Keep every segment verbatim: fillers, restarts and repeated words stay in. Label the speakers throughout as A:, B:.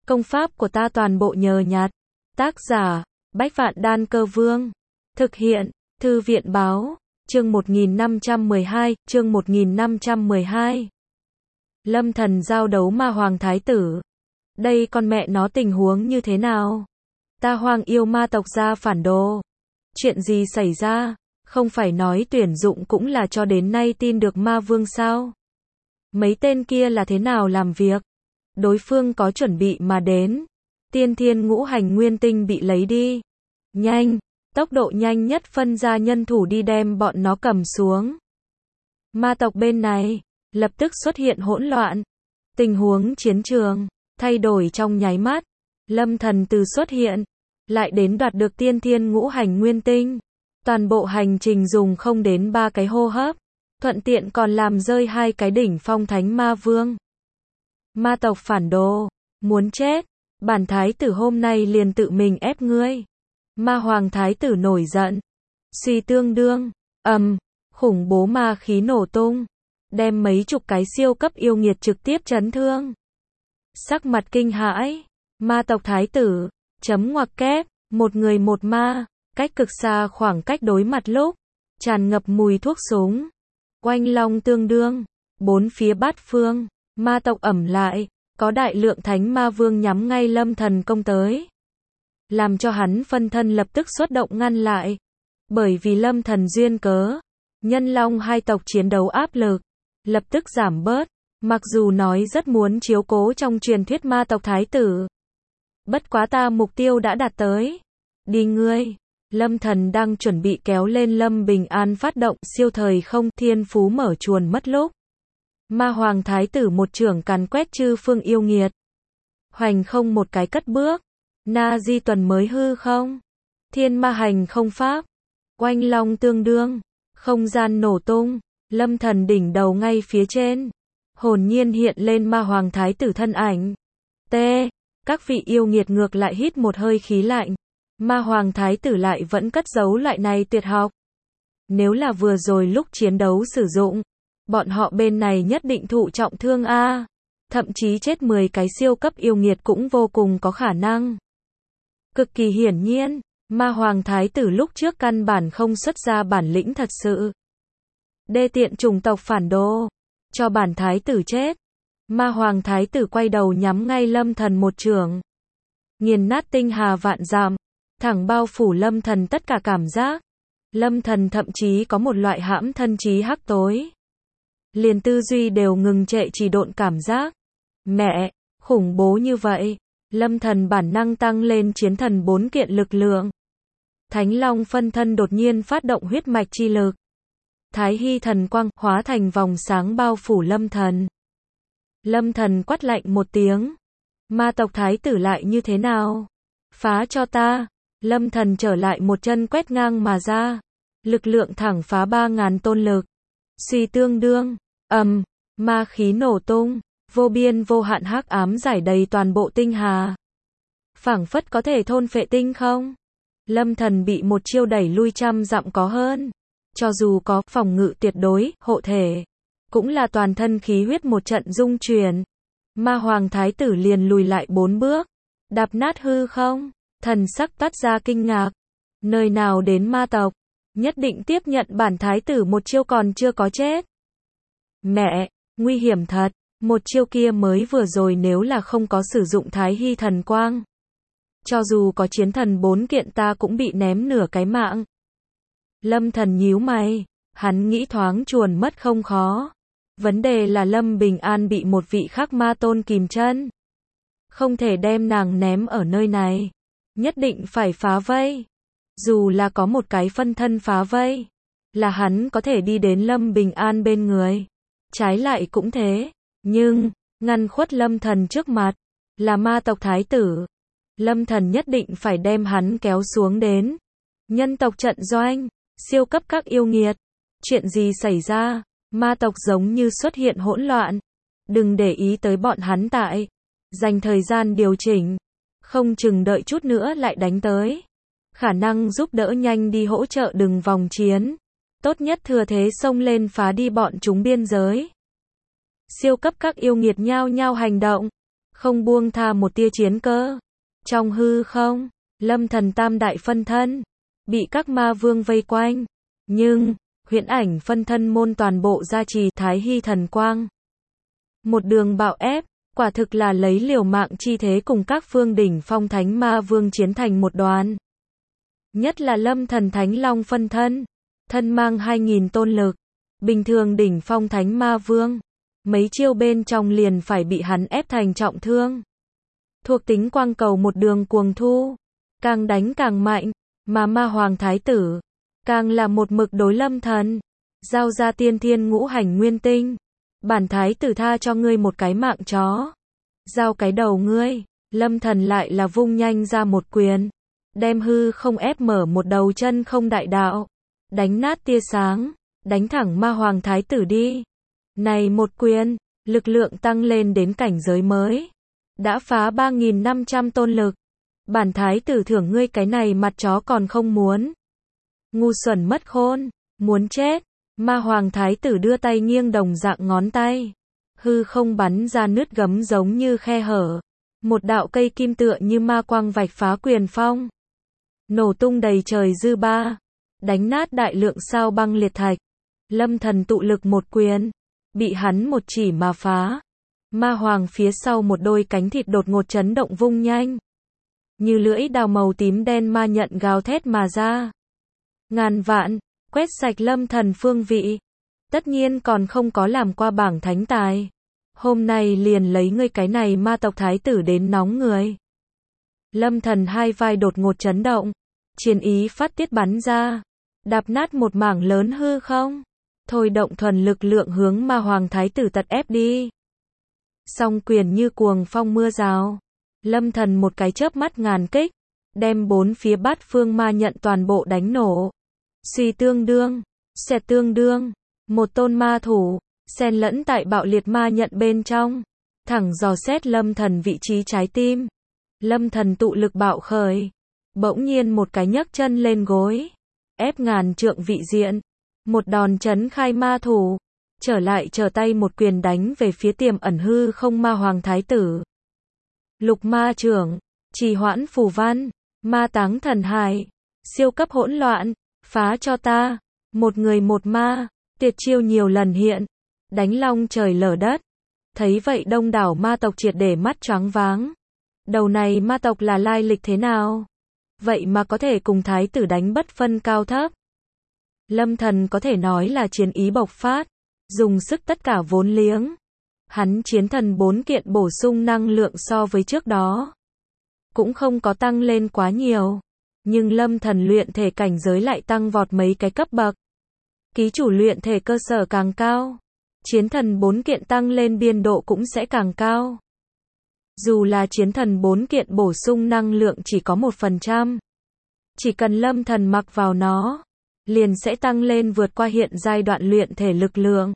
A: Công pháp của ta toàn bộ nhờ nhặt. Tác giả, Bách Vạn Đan Cơ Vương. Thực hiện, Thư viện báo, chương một nghìn năm trăm mười hai, chương một nghìn năm trăm mười hai. Lâm Thần giao đấu ma hoàng thái tử. Đây con mẹ nó tình huống như thế nào? Ta Hoang yêu ma tộc ra phản đồ. Chuyện gì xảy ra? Không phải nói tuyển dụng cũng là cho đến nay tin được ma vương sao? Mấy tên kia là thế nào làm việc? Đối phương có chuẩn bị mà đến. Tiên thiên ngũ hành nguyên tinh bị lấy đi. Nhanh, tốc độ nhanh nhất phân ra nhân thủ đi đem bọn nó cầm xuống. Ma tộc bên này, lập tức xuất hiện hỗn loạn. Tình huống chiến trường, thay đổi trong nháy mắt. Lâm Thần từ xuất hiện, lại đến đoạt được tiên thiên ngũ hành nguyên tinh. Toàn bộ hành trình dùng không đến ba cái hô hấp. Thuận tiện còn làm rơi hai cái đỉnh phong thánh ma vương. Ma tộc phản đồ, muốn chết, bản thái tử hôm nay liền tự mình ép ngươi. Ma hoàng thái tử nổi giận. Suy tương đương, ầm, khủng bố ma khí nổ tung, đem mấy chục cái siêu cấp yêu nghiệt trực tiếp chấn thương. Sắc mặt kinh hãi, ma tộc thái tử, chấm ngoặc kép, một người một ma, cách cực xa khoảng cách đối mặt lúc, tràn ngập mùi thuốc súng. Oanh long tương đương, bốn phía bát phương, ma tộc ẩm lại, có đại lượng thánh ma vương nhắm ngay Lâm Thần công tới. Làm cho hắn phân thân lập tức xuất động ngăn lại. Bởi vì Lâm Thần duyên cớ, nhân long hai tộc chiến đấu áp lực, lập tức giảm bớt, mặc dù nói rất muốn chiếu cố trong truyền thuyết ma tộc thái tử. Bất quá ta mục tiêu đã đạt tới. Đi ngươi. Lâm Thần đang chuẩn bị kéo lên Lâm Bình An phát động siêu thời không thiên phú mở chuồn mất lúc. Ma hoàng thái tử một trưởng càn quét chư phương yêu nghiệt. Hoành không một cái cất bước. Na di tuần mới hư không. Thiên ma hành không pháp. Oanh long tương đương. Không gian nổ tung. Lâm Thần đỉnh đầu ngay phía trên. Hồn nhiên hiện lên ma hoàng thái tử thân ảnh. T. Các vị yêu nghiệt ngược lại hít một hơi khí lạnh. Ma hoàng thái tử lại vẫn cất giấu loại này tuyệt học. Nếu là vừa rồi lúc chiến đấu sử dụng, bọn họ bên này nhất định thụ trọng thương a, thậm chí chết mười cái siêu cấp yêu nghiệt cũng vô cùng có khả năng. Cực kỳ hiển nhiên, ma hoàng thái tử lúc trước căn bản không xuất ra bản lĩnh thật sự. Đê tiện chủng tộc phản đồ, cho bản thái tử chết. Ma hoàng thái tử quay đầu nhắm ngay Lâm Thần một chưởng, nghiền nát tinh hà vạn dặm, thẳng bao phủ Lâm Thần tất cả cảm giác. Lâm Thần thậm chí có một loại hãm thân trí hắc tối. Liền tư duy đều ngừng trệ chỉ độn cảm giác. Mẹ, khủng bố như vậy. Lâm Thần bản năng tăng lên chiến thần bốn kiện lực lượng. Thánh Long phân thân đột nhiên phát động huyết mạch chi lực. Thái Hy thần quang hóa thành vòng sáng bao phủ Lâm Thần. Lâm Thần quát lạnh một tiếng. Ma tộc thái tử lại như thế nào? Phá cho ta. Lâm Thần trở lại một chân quét ngang mà ra. Lực lượng thẳng phá ba ngàn tôn lực. Suy tương đương, ầm, ma khí nổ tung, vô biên vô hạn hắc ám giải đầy toàn bộ tinh hà. Phảng phất có thể thôn phệ tinh không? Lâm Thần bị một chiêu đẩy lui trăm dặm có hơn. Cho dù có phòng ngự tuyệt đối, hộ thể, cũng là toàn thân khí huyết một trận dung chuyển. Ma hoàng thái tử liền lùi lại bốn bước, đạp nát hư không, thần sắc toát ra kinh ngạc. Nơi nào đến ma tộc, nhất định tiếp nhận bản thái tử một chiêu còn chưa có chết. Mẹ, nguy hiểm thật, một chiêu kia mới vừa rồi nếu là không có sử dụng Thái Hy thần quang. Cho dù có chiến thần bốn kiện ta cũng bị ném nửa cái mạng. Lâm Thần nhíu mày, hắn nghĩ thoáng chuồn mất không khó. Vấn đề là Lâm Bình An bị một vị khắc ma tôn kìm chân. Không thể đem nàng ném ở nơi này. Nhất định phải phá vây. Dù là có một cái phân thân phá vây, là hắn có thể đi đến Lâm Bình An bên người. Trái lại cũng thế, nhưng, ngăn khuất Lâm Thần trước mặt, là ma tộc thái tử. Lâm Thần nhất định phải đem hắn kéo xuống đến. Nhân tộc trận doanh, siêu cấp các yêu nghiệt. Chuyện gì xảy ra? Ma tộc giống như xuất hiện hỗn loạn. Đừng để ý tới bọn hắn tại. Dành thời gian điều chỉnh. Không chừng đợi chút nữa lại đánh tới. Khả năng giúp đỡ nhanh đi hỗ trợ đừng vòng chiến. Tốt nhất thừa thế xông lên phá đi bọn chúng biên giới. Siêu cấp các yêu nghiệt nhao nhao hành động. không buông tha một tia chiến cơ. Trong hư không, Lâm Thần tam đại phân thân, bị các ma vương vây quanh. Nhưng, huyễn ảnh phân thân môn toàn bộ gia trì Thái Hy thần quang. Một đường bạo ép, quả thực là lấy liều mạng chi thế cùng các phương đỉnh phong thánh ma vương chiến thành một đoàn. Nhất là Lâm Thần Thánh Long phân thân, thân mang hai nghìn tôn lực, bình thường đỉnh phong thánh ma vương, mấy chiêu bên trong liền phải bị hắn ép thành trọng thương. Thuộc tính quang cầu một đường cuồng thu, càng đánh càng mạnh, mà ma hoàng thái tử, càng là một mực đối Lâm Thần, giao ra tiên thiên ngũ hành nguyên tinh. Bản thái tử tha cho ngươi một cái mạng chó, giao cái đầu ngươi. Lâm Thần lại là vung nhanh ra một quyền, đem hư không ép mở một đầu chân không đại đạo, đánh nát tia sáng, đánh thẳng ma hoàng thái tử đi. Này một quyền, lực lượng tăng lên đến cảnh giới mới, đã phá ba nghìn năm trăm tôn lực. Bản thái tử thưởng ngươi cái này mặt chó còn không muốn. Ngu xuẩn mất khôn, muốn chết. Ma hoàng thái tử đưa tay nghiêng đồng dạng ngón tay, hư không bắn ra nứt gấm giống như khe hở, một đạo cây kim tựa như ma quang vạch phá quyền phong, nổ tung đầy trời dư ba, đánh nát đại lượng sao băng liệt thạch. Lâm Thần tụ lực một quyền, bị hắn một chỉ mà phá. Ma hoàng phía sau một đôi cánh thịt đột ngột chấn động vung nhanh, như lưỡi đào màu tím đen ma nhận gào thét mà ra. Ngàn vạn, quét sạch Lâm Thần phương vị. Tất nhiên còn không có làm qua bảng thánh tài. Hôm nay liền lấy ngươi cái này ma tộc thái tử đến nóng người. Lâm Thần hai vai đột ngột chấn động, chiến ý phát tiết bắn ra, đạp nát một mảng lớn hư không, thôi động thuần lực lượng hướng ma hoàng thái tử tật ép đi. Song quyền như cuồng phong mưa rào, Lâm Thần một cái chớp mắt ngàn kích, đem bốn phía bát phương ma nhận toàn bộ đánh nổ. Suy tương đương, xẹt tương đương, một tôn ma thủ, xen lẫn tại bạo liệt ma nhận bên trong, thẳng dò xét Lâm Thần vị trí trái tim. Lâm Thần tụ lực bạo khởi, bỗng nhiên một cái nhấc chân lên gối, ép ngàn trượng vị diện, một đòn chấn khai ma thủ, trở lại trở tay một quyền đánh về phía tiềm ẩn hư không ma hoàng thái tử. Lục ma trưởng, trì hoãn phù văn, ma táng thần hài, siêu cấp hỗn loạn, phá cho ta, một người một ma, tuyệt chiêu nhiều lần hiện, đánh long trời lở đất. Thấy vậy đông đảo ma tộc triệt để mắt choáng váng. Đầu này ma tộc là lai lịch thế nào? Vậy mà có thể cùng thái tử đánh bất phân cao thấp. Lâm Thần có thể nói là chiến ý bộc phát, dùng sức tất cả vốn liếng. Hắn chiến thần bốn kiện bổ sung năng lượng so với trước đó, cũng không có tăng lên quá nhiều. Nhưng Lâm Thần luyện thể cảnh giới lại tăng vọt mấy cái cấp bậc. Ký chủ luyện thể cơ sở càng cao, chiến thần bốn kiện tăng lên biên độ cũng sẽ càng cao. Dù là chiến thần bốn kiện bổ sung năng lượng chỉ có một phần trăm, chỉ cần Lâm Thần mặc vào nó, liền sẽ tăng lên vượt qua hiện giai đoạn luyện thể lực lượng.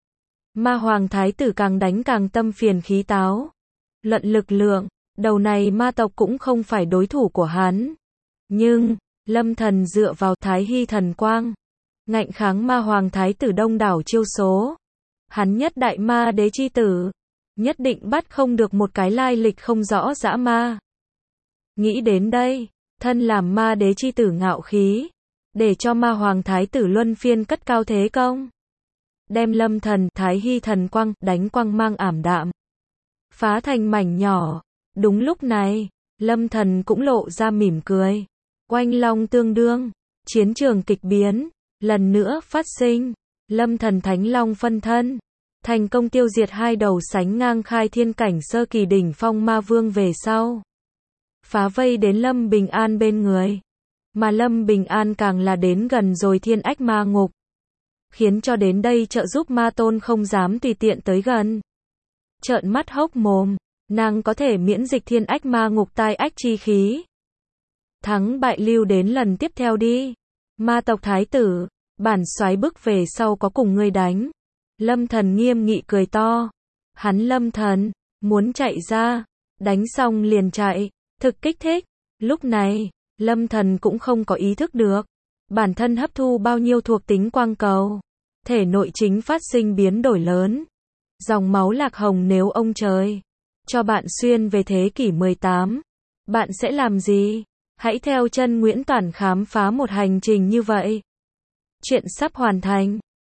A: Ma hoàng thái tử càng đánh càng tâm phiền khí táo. Luận lực lượng, đầu này ma tộc cũng không phải đối thủ của hắn. Nhưng, Lâm Thần dựa vào Thái Hy thần quang, ngạnh kháng ma hoàng thái tử đông đảo chiêu số. Hắn nhất đại ma đế chi tử, nhất định bắt không được một cái lai lịch không rõ dã ma. Nghĩ đến đây, thân làm ma đế chi tử ngạo khí, để cho ma hoàng thái tử luân phiên cất cao thế công. Đem Lâm Thần, Thái Hy thần quang, đánh quang mang ảm đạm, phá thành mảnh nhỏ. Đúng lúc này, Lâm Thần cũng lộ ra mỉm cười. Oanh long tương đương, chiến trường kịch biến, lần nữa phát sinh. Lâm Thần Thánh Long phân thân, thành công tiêu diệt hai đầu sánh ngang khai thiên cảnh sơ kỳ đỉnh phong ma vương về sau. Phá vây đến Lâm Bình An bên người. Mà Lâm Bình An càng là đến gần rồi thiên ách ma ngục, khiến cho đến đây trợ giúp ma tôn không dám tùy tiện tới gần. Trợn mắt hốc mồm, nàng có thể miễn dịch thiên ách ma ngục tai ách chi khí. Thắng bại lưu đến lần tiếp theo đi. Ma tộc thái tử, bản soái bức về sau có cùng ngươi đánh. Lâm Thần nghiêm nghị cười to. Hắn Lâm Thần, muốn chạy ra, đánh xong liền chạy, thực kích thích. Lúc này, Lâm Thần cũng không có ý thức được bản thân hấp thu bao nhiêu thuộc tính quang cầu, thể nội chính phát sinh biến đổi lớn. Dòng máu lạc hồng nếu ông trời. cho bạn xuyên về thế kỷ mười tám. Bạn sẽ làm gì? Hãy theo chân Nguyễn Toản khám phá một hành trình như vậy. Chuyện sắp hoàn thành.